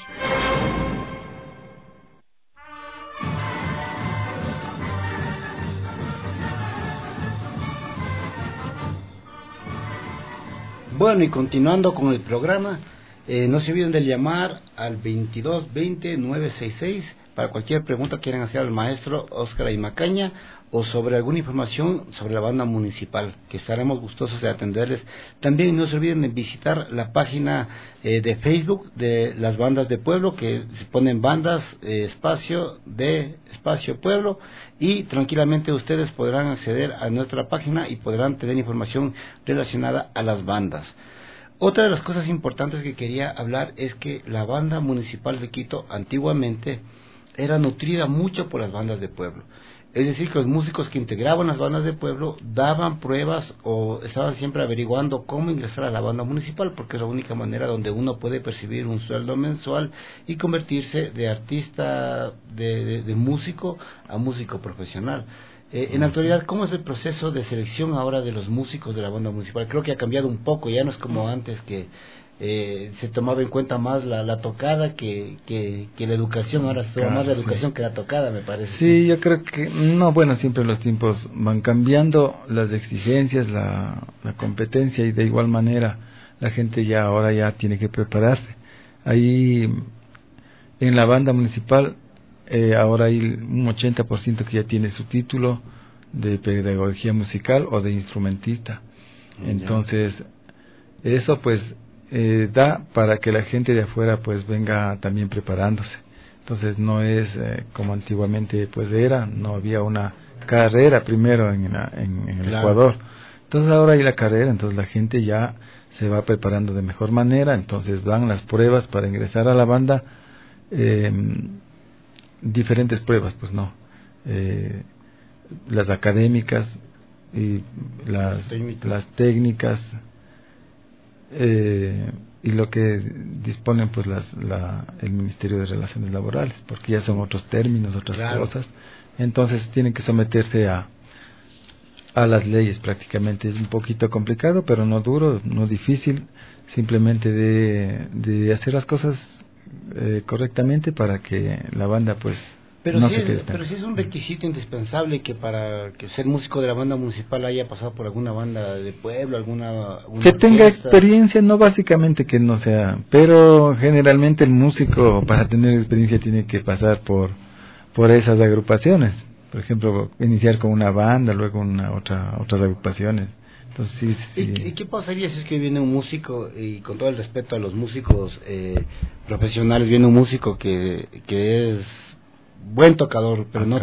Bueno, y continuando con el programa, No se olviden de llamar al 2220-966 para cualquier pregunta que quieran hacer al maestro Óscar Aymacaña o sobre alguna información sobre la banda municipal, que estaremos gustosos de atenderles. También no se olviden de visitar la página de Facebook de las bandas de pueblo, que se ponen bandas espacio pueblo, y tranquilamente ustedes podrán acceder a nuestra página y podrán tener información relacionada a las bandas. Otra de las cosas importantes que quería hablar es que la banda municipal de Quito antiguamente era nutrida mucho por las bandas de pueblo. Es decir, que los músicos que integraban las bandas de pueblo daban pruebas o estaban siempre averiguando cómo ingresar a la banda municipal, porque es la única manera donde uno puede percibir un sueldo mensual y convertirse de artista, de músico a músico profesional. En la actualidad, ¿cómo es el proceso de selección ahora de los músicos de la banda municipal? Creo que ha cambiado un poco, ya no es como antes que se tomaba en cuenta más la tocada que la educación. Ahora se toma más la educación que la tocada, me parece. Sí, yo creo que no, bueno, siempre los tiempos van cambiando, las exigencias, la competencia, y de igual manera la gente ya ahora ya tiene que prepararse. Ahí en la banda municipal ahora hay un 80% que ya tiene su título de pedagogía musical o de instrumentista. Entonces eso pues da para que la gente de afuera pues venga también preparándose. Entonces no es como antiguamente pues era, no había una carrera primero en el Ecuador. Entonces ahora hay la carrera, entonces la gente ya se va preparando de mejor manera, entonces dan las pruebas para ingresar a la banda, diferentes pruebas, pues no, las académicas y las técnicas, y lo que disponen pues el Ministerio de Relaciones Laborales, porque ya son otros términos, otras cosas. Entonces tienen que someterse a las leyes prácticamente. Es un poquito complicado, pero no duro, no difícil, simplemente de hacer las cosas correctamente para que la banda pues pero no sí se quede. Pero sí es un requisito indispensable que para que ser músico de la banda municipal haya pasado por alguna banda de pueblo, alguna que tenga experiencia, no básicamente que no sea, pero generalmente el músico para tener experiencia tiene que pasar por esas agrupaciones. Por ejemplo, iniciar con una banda, luego otras agrupaciones. Entonces, sí. ¿Y qué pasaría si es que viene un músico, y con todo el respeto a los músicos profesionales, viene un músico que es buen tocador, pero no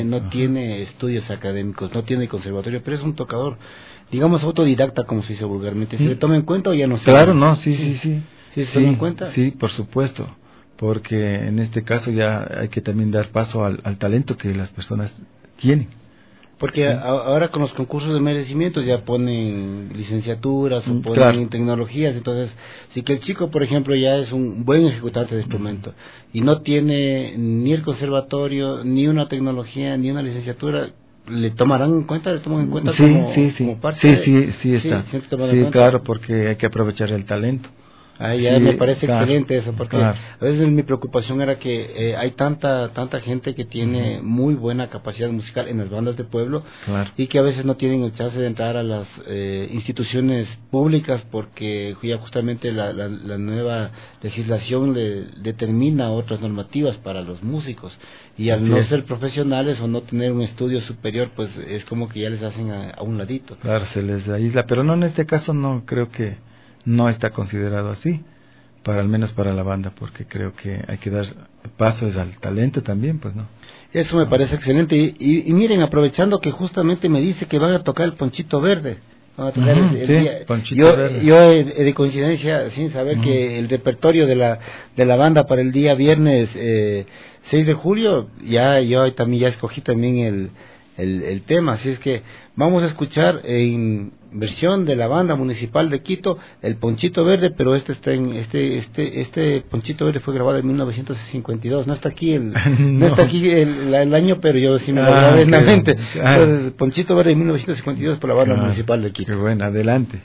tiene estudios académicos, no tiene conservatorio, pero es un tocador, digamos, autodidacta, como se dice vulgarmente? ¿Se le toma en cuenta o ya no se? Claro, no, sí. ¿Sí se toma en cuenta? Sí, por supuesto, porque en este caso ya hay que también dar paso al talento que las personas tienen. Porque ahora con los concursos de merecimientos ya ponen licenciaturas o ponen tecnologías, entonces si que el chico, por ejemplo, ya es un buen ejecutante de instrumento y no tiene ni el conservatorio, ni una tecnología, ni una licenciatura, ¿le tomarán en cuenta? ¿Le toman en cuenta como parte? Sí, está. Sí, claro, porque hay que aprovechar el talento. Me parece excelente eso, porque a veces mi preocupación era que hay tanta gente que tiene muy buena capacidad musical en las bandas de pueblo, y que a veces no tienen el chance de entrar a las instituciones públicas, porque ya justamente la nueva legislación determina otras normativas para los músicos, y al no ser profesionales o no tener un estudio superior, pues es como que ya les hacen a un ladito. Claro, se les aísla, pero no, en este caso no, creo que no está considerado así, al menos para la banda, porque creo que hay que dar pasos al talento también, pues no. Eso me parece excelente, y miren, aprovechando que justamente me dice que van a tocar el Ponchito Verde, van a tocar el día. Verde. Yo de coincidencia, sin saber que el repertorio de la banda para el día viernes 6 de julio, yo también ya escogí también el tema, así es que vamos a escuchar en versión de la banda municipal de Quito el Ponchito Verde, pero este Ponchito Verde fue grabado en 1952, no está aquí el año, pero yo sí me lo grabé en la mente. Entonces, Ponchito Verde en 1952 por la banda municipal de Quito. Qué bueno, adelante.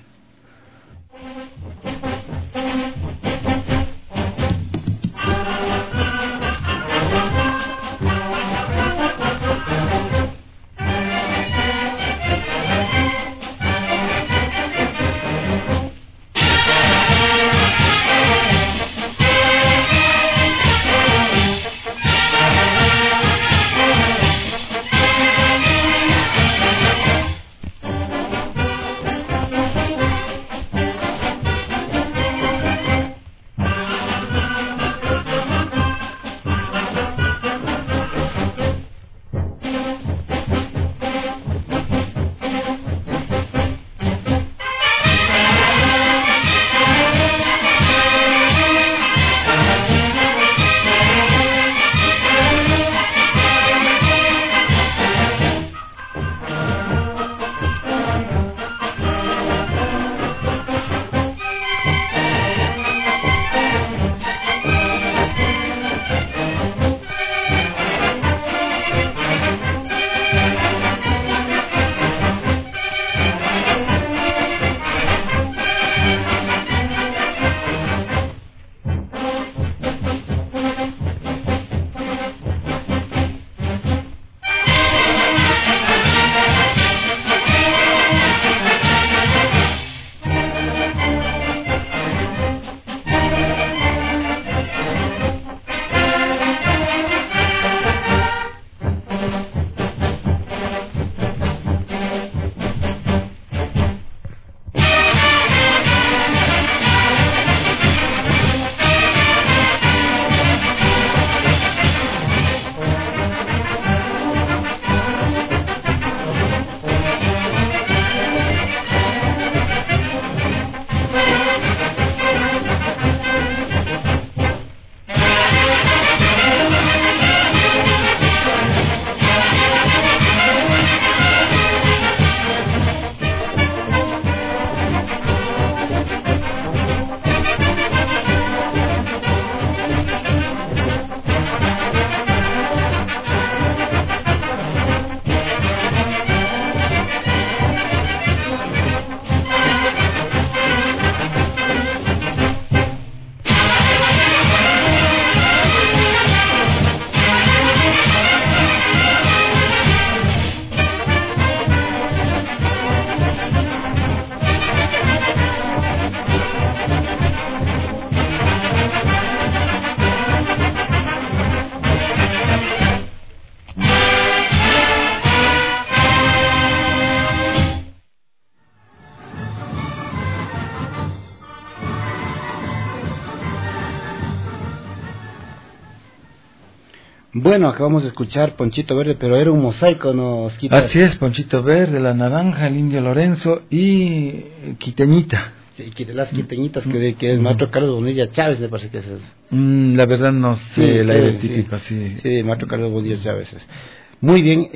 Bueno, acabamos de escuchar Ponchito Verde, pero era un mosaico, ¿no, Osquita? Así es, Ponchito Verde, La Naranja, el Indio Lorenzo y Quiteñita. Sí, las quiteñitas que el maestro Carlos Bonilla Chávez, me parece que es. La verdad no sé, la identifico, sí. Sí, maestro Carlos Bonilla Chávez. Muy bien,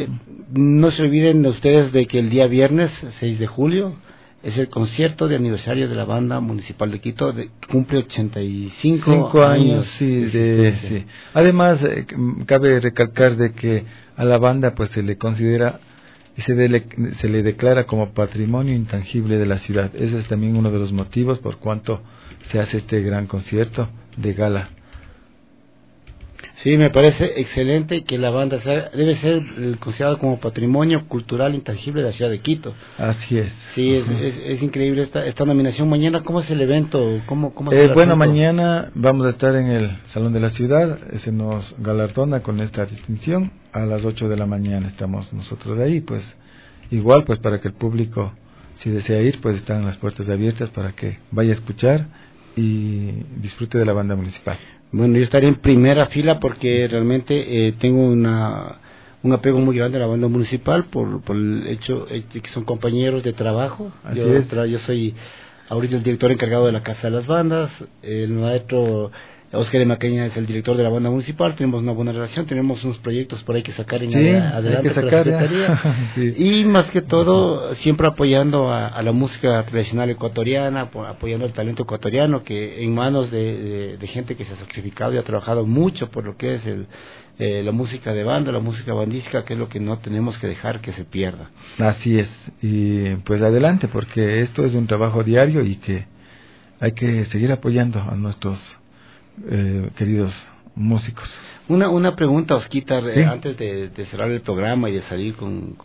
no se olviden de ustedes de que el día viernes, 6 de julio, es el concierto de aniversario de la Banda Municipal de Quito, cumple 85 años. Sí. Además, cabe recalcar de que a la banda pues se le considera y se le declara como patrimonio intangible de la ciudad. Ese es también uno de los motivos por cuanto se hace este gran concierto de gala. Sí, me parece excelente que la banda debe ser considerada como patrimonio cultural intangible de la ciudad de Quito. Así es. Sí, es increíble esta nominación. Mañana, ¿cómo es el evento? ¿Cómo bueno, mañana vamos a estar en el Salón de la Ciudad. Se nos galardona con esta distinción. A las 8 de la mañana estamos nosotros de ahí. Pues igual, pues para que el público, si desea ir, pues están las puertas abiertas para que vaya a escuchar y disfrute de la banda municipal. Bueno, yo estaré en primera fila porque realmente tengo un apego muy grande a la banda municipal por el hecho de que son compañeros de trabajo. Yo soy ahorita el director encargado de la Casa de las Bandas, el maestro Oscar de Maqueña es el director de la banda municipal, tenemos una buena relación, tenemos unos proyectos por ahí que sacar adelante con la Secretaría. Sí. Y más que todo, siempre apoyando a la música tradicional ecuatoriana, apoyando el talento ecuatoriano, que en manos de gente que se ha sacrificado y ha trabajado mucho por lo que es la música de banda, la música bandística, que es lo que no tenemos que dejar que se pierda. Así es, y pues adelante, porque esto es un trabajo diario y que hay que seguir apoyando a nuestros queridos músicos. Una pregunta, Osquita, ¿sí? Antes de cerrar el programa y de salir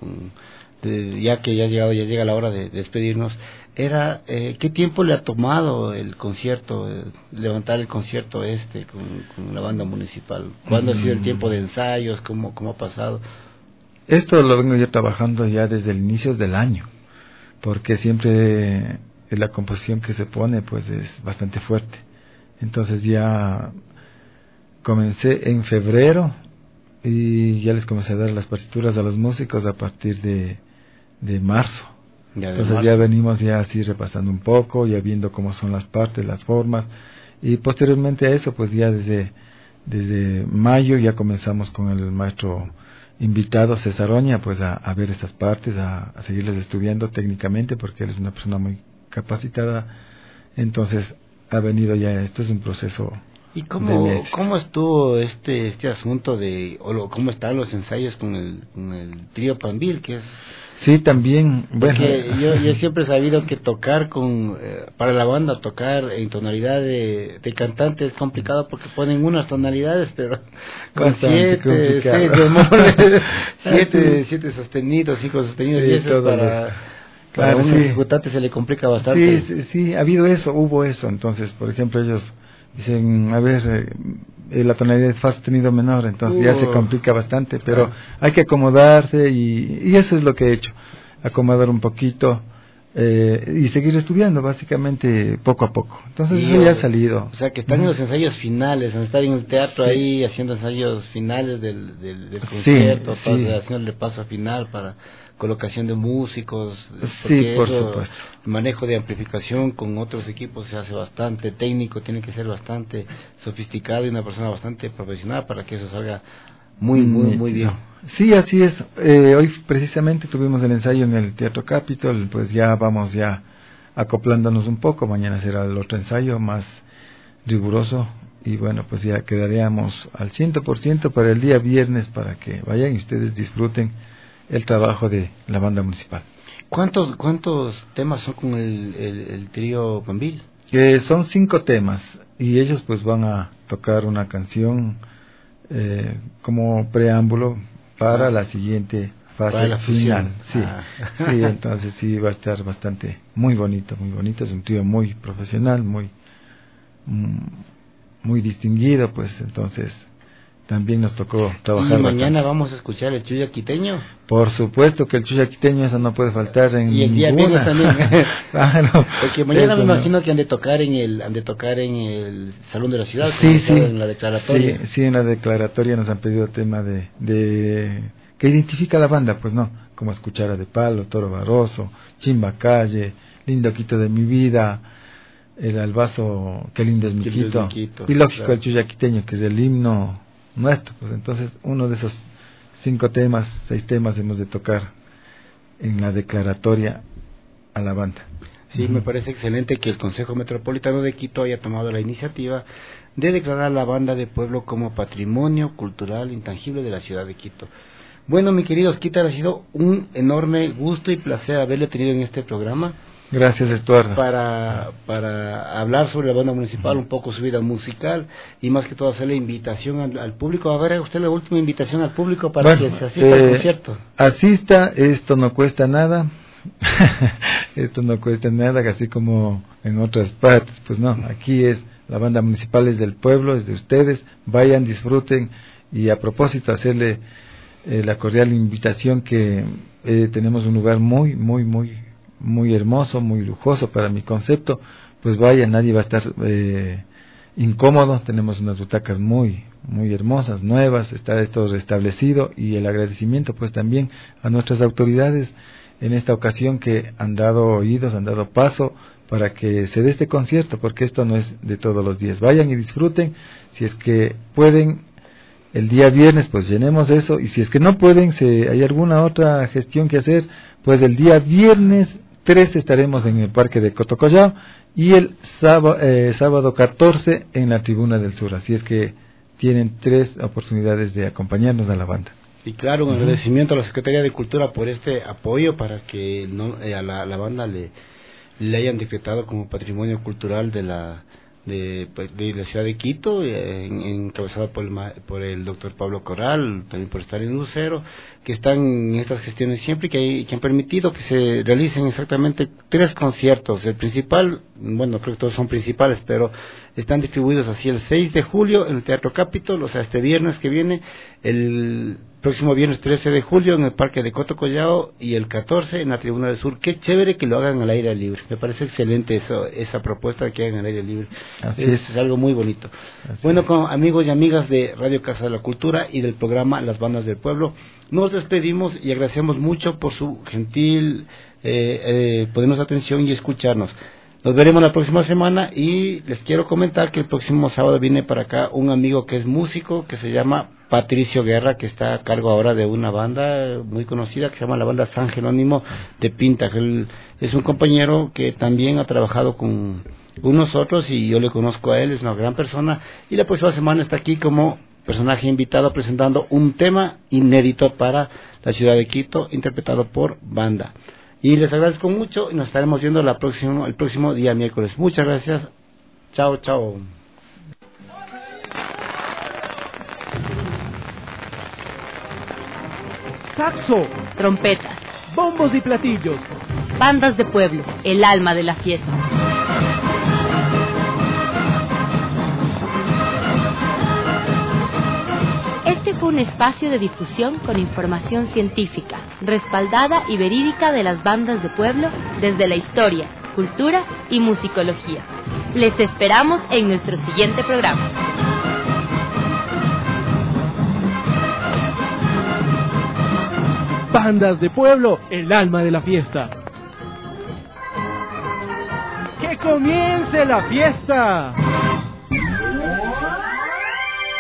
ya que ya llega la hora de despedirnos, era ¿qué tiempo le ha tomado el concierto, levantar el concierto con la banda municipal? ¿Cuándo ha sido el tiempo de ensayos? ¿Cómo ha pasado? Esto lo vengo yo trabajando ya desde el inicio del año, porque siempre la composición que se pone pues es bastante fuerte. Entonces ya comencé en febrero y ya les comencé a dar las partituras a los músicos a partir de marzo. Entonces ya venimos ya así repasando un poco, ya viendo cómo son las partes, las formas, y posteriormente a eso pues ya desde mayo ya comenzamos con el maestro invitado César Oña pues a ver esas partes, a seguirles estudiando técnicamente porque él es una persona muy capacitada. Entonces ha venido ya, esto es un proceso. ¿Y cómo estuvo este asunto cómo están los ensayos con el trío Panvil, que es? Sí, también, bueno. Yo siempre he sabido que tocar para la banda, tocar en tonalidad de cantante es complicado porque ponen unas tonalidades, pero con 7 sostenidos, 5 sostenidos, y eso para un ejecutante se le complica bastante. Sí, ha habido eso, hubo eso. Entonces, por ejemplo, ellos dicen, a ver, la tonalidad de fa sostenido menor, entonces ya se complica bastante, pero hay que acomodarse y eso es lo que he hecho, acomodar un poquito y seguir estudiando básicamente poco a poco. Entonces eso ya ha salido. O sea, que están en los ensayos finales, estar en el teatro ahí haciendo ensayos finales del concierto, haciéndole paso final para colocación de músicos. Sí, por supuesto. El manejo de amplificación con otros equipos se hace bastante técnico, tiene que ser bastante sofisticado y una persona bastante profesional para que eso salga muy bien. Sí, así es. Hoy precisamente tuvimos el ensayo en el Teatro Capitol, pues ya vamos acoplándonos un poco. Mañana será el otro ensayo más riguroso y bueno, pues ya quedaríamos al 100% para el día viernes para que vayan y ustedes disfruten el trabajo de la banda municipal. ¿Cuántos temas son con el trío Bambil? Son 5 temas y ellos pues van a tocar una canción como preámbulo para la siguiente fase final. Sí, entonces sí va a estar bastante muy bonito. Es un trío muy profesional, muy distinguido, pues entonces también nos tocó trabajar. ¿Y mañana bastante. vamos a escuchar el Chuya Quiteño? Por supuesto que el Chuya Quiteño, eso no puede faltar en y el día ninguna. También. Claro, porque mañana me imagino que han de tocar en el Salón de la Ciudad. Sí, en la declaratoria. Sí, en la declaratoria nos han pedido tema de que identifica a la banda, pues no, como Escuchara de Palo, Toro Barroso, Chimba Calle, Lindo Quito de mi vida, el albazo, Qué lindo es mi Quito, y lógico claro. El Chuya Quiteño, que es el himno nuestro, pues entonces uno de esos 6 temas hemos de tocar en la declaratoria a la banda. Sí, me parece excelente que el Consejo Metropolitano de Quito haya tomado la iniciativa de declarar a la banda de pueblo como patrimonio cultural intangible de la ciudad de Quito. Bueno, mi querido Osquitar, ha sido un enorme gusto y placer haberle tenido en este programa. Gracias, Estuardo. Para hablar sobre la banda municipal, un poco su vida musical y más que todo hacerle invitación al público. A ver, usted la última invitación al público para que se asista al concierto. Asista, esto no cuesta nada. Esto no cuesta nada, así como en otras partes. Pues no, aquí es la banda municipal, es del pueblo, es de ustedes. Vayan, disfruten y a propósito hacerle la cordial invitación que tenemos un lugar muy hermoso, muy lujoso para mi concepto, pues vaya, nadie va a estar incómodo, tenemos unas butacas muy hermosas, nuevas, está esto restablecido y el agradecimiento pues también a nuestras autoridades en esta ocasión que han dado oídos, han dado paso para que se dé este concierto, porque esto no es de todos los días. Vayan y disfruten, si es que pueden el día viernes pues llenemos eso, y si es que no pueden, si hay alguna otra gestión que hacer, pues el día viernes 13 estaremos en el Parque de Cotocollao y el sábado 14 en la Tribuna del Sur, así es que tienen 3 oportunidades de acompañarnos a la banda. Y claro, un agradecimiento a la Secretaría de Cultura por este apoyo para que a la banda le hayan decretado como patrimonio cultural de la ciudad de Quito, encabezada por el doctor Pablo Corral, también por estar en Lucero, que están en estas gestiones siempre y que han permitido que se realicen exactamente 3 conciertos. El principal, bueno, creo que todos son principales, pero están distribuidos así: el 6 de julio en el Teatro Capitol, o sea, este viernes que viene, el próximo viernes 13 de julio en el Parque de Cotocollao y el 14 en la Tribuna del Sur. Qué chévere que lo hagan al aire libre, me parece excelente esa propuesta de que hagan al aire libre. Es algo muy bonito. Bueno, con amigos y amigas de Radio Casa de la Cultura y del programa Las Bandas del Pueblo, nos despedimos y agradecemos mucho por su gentil ponernos atención y escucharnos. Nos veremos la próxima semana y les quiero comentar que el próximo sábado viene para acá un amigo que es músico, que se llama Patricio Guerra, que está a cargo ahora de una banda muy conocida que se llama la banda San Jerónimo de Pinta. Él es un compañero que también ha trabajado con nosotros y yo le conozco a él, es una gran persona, y la próxima semana está aquí como personaje invitado presentando un tema inédito para la ciudad de Quito, interpretado por banda. Y les agradezco mucho y nos estaremos viendo el próximo día miércoles. Muchas gracias. Chao, chao. Saxo, trompetas, bombos y platillos. Bandas de pueblo, el alma de la fiesta. un espacio de difusión con información científica, respaldada y verídica de las bandas de pueblo desde la historia, cultura y musicología. Les esperamos en nuestro siguiente programa. Bandas de pueblo, el alma de la fiesta. ¡Que comience la fiesta!